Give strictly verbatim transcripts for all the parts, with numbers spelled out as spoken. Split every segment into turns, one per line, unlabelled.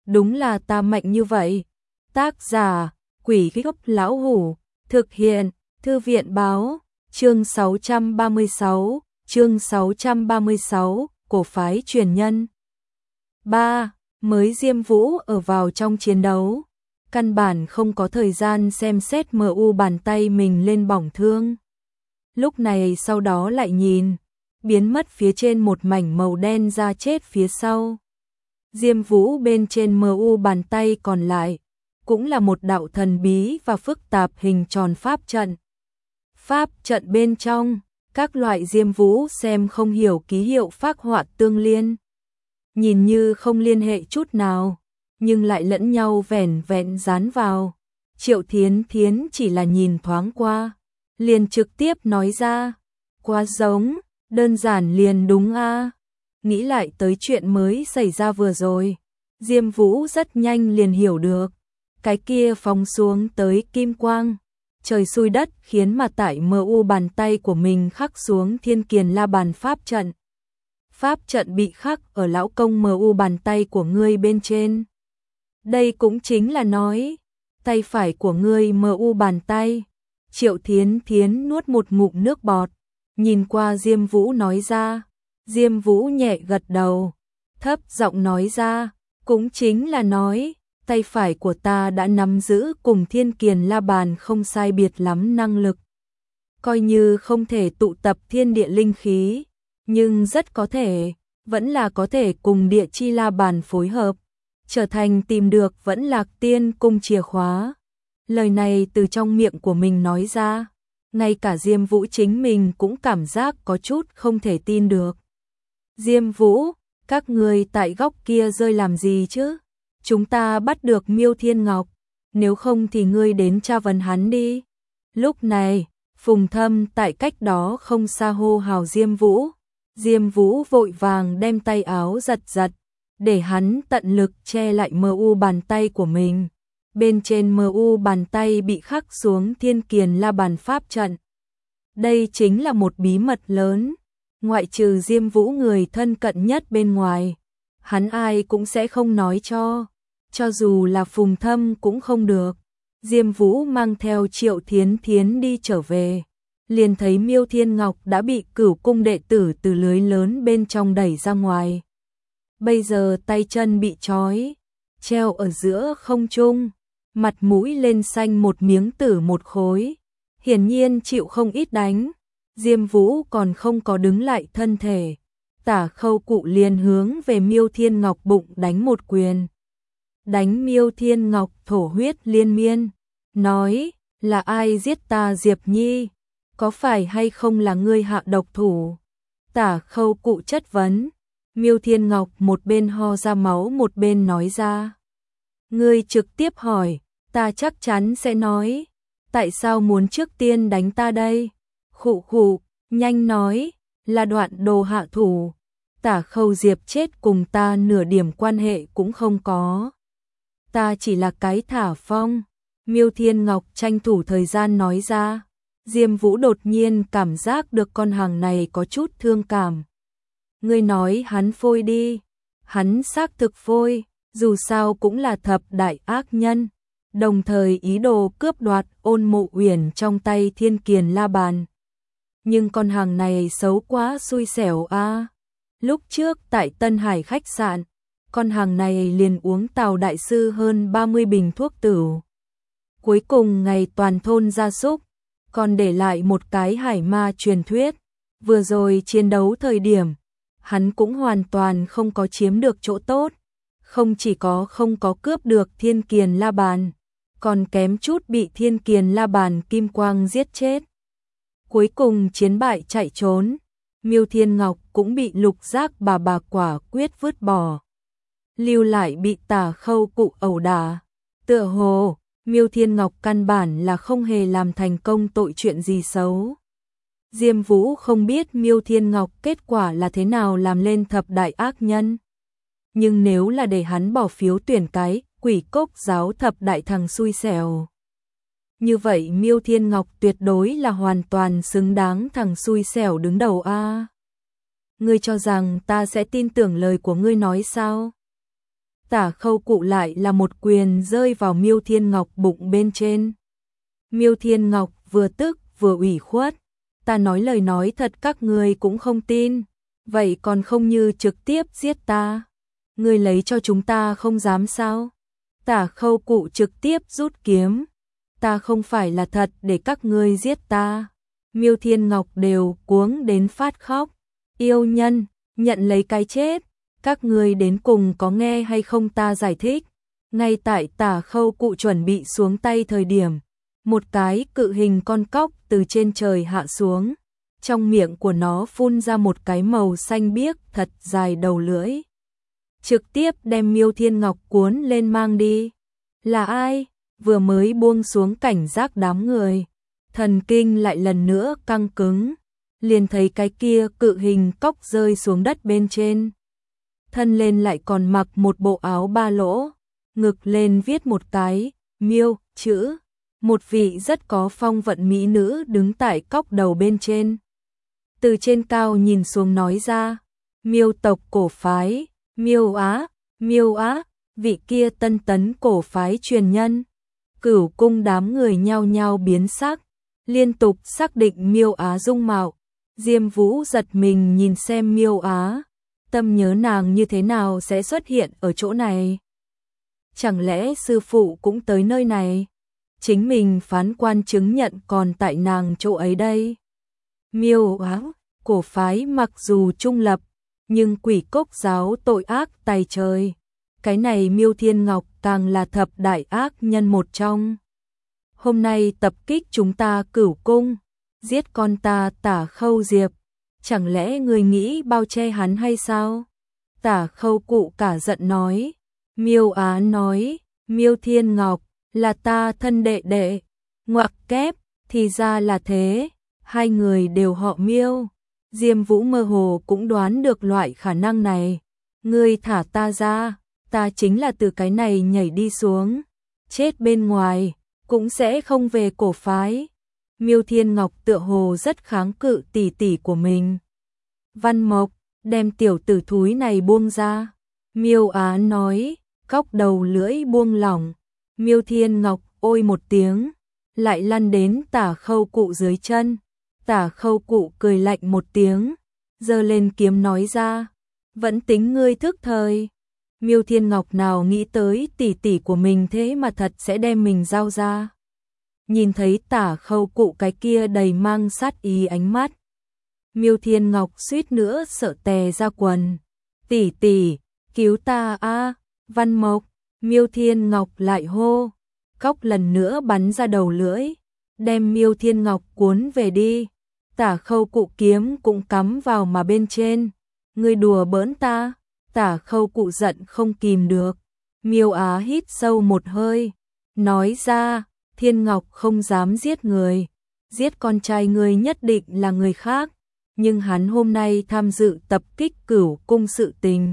đúng là ta mạnh như vậy. Tác giả, Quỷ Gốc Lão Hủ, thực hiện, Thư viện báo, chương sáu trăm ba mươi sáu, chương sáu trăm ba mươi sáu, cổ phái truyền nhân. ba. Mới Diêm Vũ ở vào trong chiến đấu, căn bản không có thời gian xem xét mờ u bàn tay mình lên bỏng thương. Lúc này sau đó lại nhìn, biến mất phía trên một mảnh màu đen da chết phía sau. Diêm Vũ bên trên mờ u bàn tay còn lại, cũng là một đạo thần bí và phức tạp hình tròn pháp trận. Pháp trận bên trong, các loại Diêm Vũ xem không hiểu ký hiệu phác họa tương liên. Nhìn như không liên hệ chút nào, nhưng lại lẫn nhau vẻn vẹn dán vào. Triệu Thiến Thiến chỉ là nhìn thoáng qua, liền trực tiếp nói ra, quá giống, đơn giản liền đúng a. Nghĩ lại tới chuyện mới xảy ra vừa rồi, Diêm Vũ rất nhanh liền hiểu được, cái kia phóng xuống tới kim quang, trời xui đất khiến mà tại mờ u bàn tay của mình khắc xuống Thiên Kiền La Bàn pháp trận. Pháp trận bị khắc ở lão công mờ u bàn tay của ngươi bên trên. Đây cũng chính là nói, tay phải của ngươi mờ u bàn tay. Triệu Thiến Thiến nuốt một ngụm nước bọt, nhìn qua Diêm Vũ nói ra. Diêm Vũ nhẹ gật đầu, thấp giọng nói ra, cũng chính là nói, tay phải của ta đã nắm giữ cùng Thiên Kiền La Bàn không sai biệt lắm năng lực. Coi như không thể tụ tập thiên địa linh khí, nhưng rất có thể, vẫn là có thể cùng địa chi La Bàn phối hợp, trở thành tìm được Vẫn Lạc Tiên Cung chìa khóa. Lời này từ trong miệng của mình nói ra, ngay cả Diêm Vũ chính mình cũng cảm giác có chút không thể tin được. Diêm Vũ, các người tại góc kia rơi làm gì chứ? Chúng ta bắt được Miêu Thiên Ngọc, nếu không thì ngươi đến tra vấn hắn đi. Lúc này, Phùng Thâm tại cách đó không xa hô hào Diêm Vũ. Diêm Vũ vội vàng đem tay áo giật giật, để hắn tận lực che lại mờ u bàn tay của mình. Bên trên mờ u bàn tay bị khắc xuống Thiên Kiền La Bàn pháp trận. Đây chính là một bí mật lớn, ngoại trừ Diêm Vũ người thân cận nhất bên ngoài, hắn ai cũng sẽ không nói cho, cho dù là Phùng Thâm cũng không được. Diêm Vũ mang theo Triệu Thiến Thiến đi trở về, liền thấy Miêu Thiên Ngọc đã bị Cửu cung đệ tử từ lưới lớn bên trong đẩy ra ngoài. Bây giờ tay chân bị trói, treo ở giữa không trung, mặt mũi lên xanh một miếng tử một khối, hiển nhiên chịu không ít đánh. Diêm Vũ còn không có đứng lại thân thể, Tả Khâu Cụ liền hướng về Miêu Thiên Ngọc bụng đánh một quyền. Đánh Miêu Thiên Ngọc thổ huyết liên miên, nói, là ai giết ta Diệp Nhi, có phải hay không là ngươi hạ độc thủ? Tả Khâu Cụ chất vấn. Miêu Thiên Ngọc một bên ho ra máu một bên nói ra, ngươi trực tiếp hỏi, ta chắc chắn sẽ nói, tại sao muốn trước tiên đánh ta đây? Khụ khụ, nhanh nói, là Đoạn Đồ hạ thủ. Tả Khâu Diệp chết cùng ta nửa điểm quan hệ cũng không có, ta chỉ là cái thả phong. Miêu Thiên Ngọc tranh thủ thời gian nói ra. Diêm Vũ đột nhiên cảm giác được con hàng này có chút thương cảm. Ngươi nói hắn phôi đi, hắn xác thực phôi, dù sao cũng là thập đại ác nhân, đồng thời ý đồ cướp đoạt Ôn Mộ Uyển trong tay Thiên Kiền La Bàn. Nhưng con hàng này xấu quá xui xẻo a. À. Lúc trước tại Tân Hải khách sạn, con hàng này liền uống Tào đại sư hơn ba mươi bình thuốc tửu. Cuối cùng ngày toàn thôn gia súc, còn để lại một cái hải ma truyền thuyết. Vừa rồi chiến đấu thời điểm, hắn cũng hoàn toàn không có chiếm được chỗ tốt, không chỉ có không có cướp được Thiên Kiền La Bàn, còn kém chút bị Thiên Kiền La Bàn kim quang giết chết. Cuối cùng chiến bại chạy trốn, Miêu Thiên Ngọc cũng bị Lục Giác bà bà quả quyết vứt bỏ, lưu lại bị Tả Khâu Cụ ẩu đả. Tựa hồ Miêu Thiên Ngọc căn bản là không hề làm thành công tội chuyện gì xấu. Diêm Vũ không biết Miêu Thiên Ngọc kết quả là thế nào làm lên thập đại ác nhân, nhưng nếu là để hắn bỏ phiếu tuyển cái Quỷ Cốc giáo thập đại thằng xui xẻo, như vậy Miêu Thiên Ngọc tuyệt đối là hoàn toàn xứng đáng thằng xui xẻo đứng đầu a. À, ngươi cho rằng ta sẽ tin tưởng lời của ngươi nói sao? Tả Khâu Cụ lại là một quyền rơi vào Miêu Thiên Ngọc bụng bên trên. Miêu Thiên Ngọc vừa tức vừa ủy khuất, ta nói lời nói thật các ngươi cũng không tin, vậy còn không như trực tiếp giết ta. Ngươi lấy cho chúng ta không dám sao? Tả Khâu Cụ trực tiếp rút kiếm, ta không phải là thật để các ngươi giết ta. Miêu Thiên Ngọc đều cuống đến phát khóc, yêu nhân, nhận lấy cái chết, các ngươi đến cùng có nghe hay không ta giải thích. Ngay tại Tả Khâu Cụ chuẩn bị xuống tay thời điểm, một cái cự hình con cóc từ trên trời hạ xuống, trong miệng của nó phun ra một cái màu xanh biếc thật dài đầu lưỡi, trực tiếp đem Miêu Thiên Ngọc cuốn lên mang đi. Là ai? Vừa mới buông xuống cảnh giác đám người, thần kinh lại lần nữa căng cứng, liền thấy cái kia cự hình cóc rơi xuống đất bên trên. Thân lên lại còn mặc một bộ áo ba lỗ, ngực lên viết một cái miêu chữ, một vị rất có phong vận mỹ nữ đứng tại cóc đầu bên trên. Từ trên cao nhìn xuống nói ra, Miêu tộc cổ phái, Miêu Á, Miêu Á, vị kia tân tấn cổ phái truyền nhân. Cửu cung đám người nhao nhao biến sắc, liên tục xác định Miêu Á dung mạo. Diêm Vũ giật mình nhìn xem Miêu Á, tâm nhớ nàng như thế nào sẽ xuất hiện ở chỗ này. Chẳng lẽ sư phụ cũng tới nơi này? Chính mình phán quan chứng nhận còn tại nàng chỗ ấy đây. Miêu Á, cổ phái mặc dù trung lập, nhưng quỷ cốc giáo tội ác tày trời. Cái này Miêu Thiên Ngọc càng là thập đại ác nhân một trong. Hôm nay tập kích chúng ta Cửu cung, giết con ta Tả Khâu Diệp, chẳng lẽ người nghĩ bao che hắn hay sao? Tả Khâu Cụ cả giận nói. Miêu Á nói, Miêu Thiên Ngọc là ta thân đệ đệ. Ngoặc kép, thì ra là thế, hai người đều họ Miêu. Diêm Vũ mơ hồ cũng đoán được loại khả năng này. Ngươi thả ta ra, ta chính là từ cái này nhảy đi xuống, chết bên ngoài, cũng sẽ không về cổ phái. Miêu Thiên Ngọc tựa hồ rất kháng cự tỷ tỷ của mình. Văn Mộc, đem tiểu tử thúi này buông ra. Miêu Á nói, cóc đầu lưỡi buông lỏng. Miêu Thiên Ngọc ôi một tiếng, lại lăn đến Tả Khâu Cụ dưới chân. Tả Khâu Cụ cười lạnh một tiếng, giơ lên kiếm nói ra, vẫn tính ngươi thức thời. Miêu Thiên Ngọc nào nghĩ tới tỷ tỷ của mình thế mà thật sẽ đem mình giao ra. Nhìn thấy Tả Khâu Cụ cái kia đầy mang sát ý ánh mắt, Miêu Thiên Ngọc suýt nữa sợ tè ra quần. Tỷ tỷ, cứu ta a! Văn Mộc, Miêu Thiên Ngọc lại hô. Cóc lần nữa bắn ra đầu lưỡi, đem Miêu Thiên Ngọc cuốn về đi. Tả Khâu Cụ kiếm cũng cắm vào mà bên trên. Ngươi đùa bỡn ta? Tả Khâu Cụ giận không kìm được. Miêu Á hít sâu một hơi, nói ra, Thiên Ngọc không dám giết người, giết con trai ngươi nhất định là người khác, nhưng hắn hôm nay tham dự tập kích Cửu cung sự tình,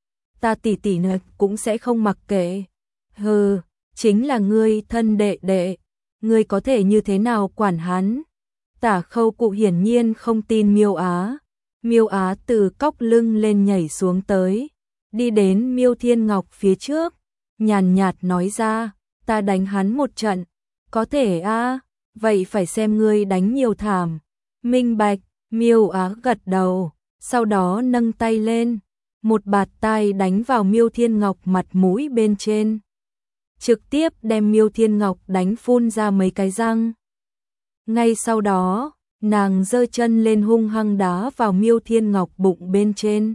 ta tỷ tỷ nữa cũng sẽ không mặc kệ. Hừ, chính là ngươi thân đệ đệ, ngươi có thể như thế nào quản hắn? Tả Khâu Cụ hiển nhiên không tin Miêu Á. Miêu Á từ cóc lưng lên nhảy xuống tới, đi đến Miêu Thiên Ngọc phía trước, nhàn nhạt nói ra, ta đánh hắn một trận. Có thể a, à, vậy phải xem ngươi đánh nhiều thảm. Minh bạch. Miêu Á gật đầu, sau đó nâng tay lên, một bạt tai đánh vào Miêu Thiên Ngọc mặt mũi bên trên, trực tiếp đem Miêu Thiên Ngọc đánh phun ra mấy cái răng. Ngay sau đó, nàng giơ chân lên hung hăng đá vào Miêu Thiên Ngọc bụng bên trên,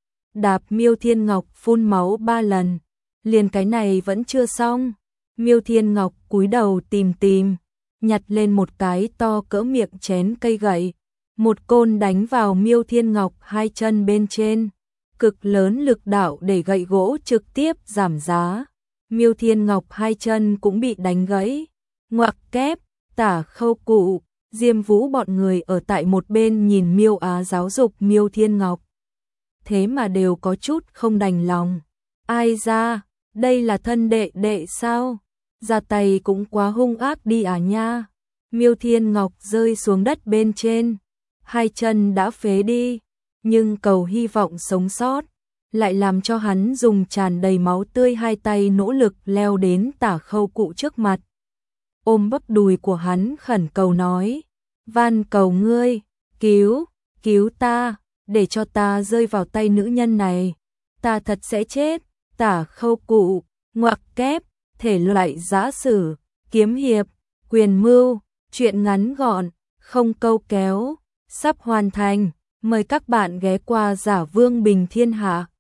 đạp Miêu Thiên Ngọc phun máu ba lần. Liền cái này vẫn chưa xong, Miêu Thiên Ngọc cúi đầu tìm tìm, nhặt lên một cái to cỡ miệng chén cây gậy, một côn đánh vào Miêu Thiên Ngọc hai chân bên trên, cực lớn lực đạo để gậy gỗ trực tiếp giảm giá. Miêu Thiên Ngọc hai chân cũng bị đánh gãy. Ngoặc kép, Tả Khâu Cụ, Diêm Vũ bọn người ở tại một bên nhìn Miêu Á giáo dục Miêu Thiên Ngọc, thế mà đều có chút không đành lòng. Ai ra, đây là thân đệ đệ sao? Ra tay cũng quá hung ác đi à nha. Miêu Thiên Ngọc rơi xuống đất bên trên, hai chân đã phế đi, nhưng cầu hy vọng sống sót. lại làm cho hắn dùng tràn đầy máu tươi hai tay nỗ lực leo đến Tả Khâu Cụ trước mặt. Ôm bắp đùi của hắn khẩn cầu nói, van cầu ngươi, cứu, cứu ta, để cho ta rơi vào tay nữ nhân này, ta thật sẽ chết. Tả Khâu Cụ, ngoặc kép, thể loại giã sử, kiếm hiệp, quyền mưu, truyện ngắn gọn, không câu kéo, sắp hoàn thành, mời các bạn ghé qua Giả Vương Bình Thiên Hạ.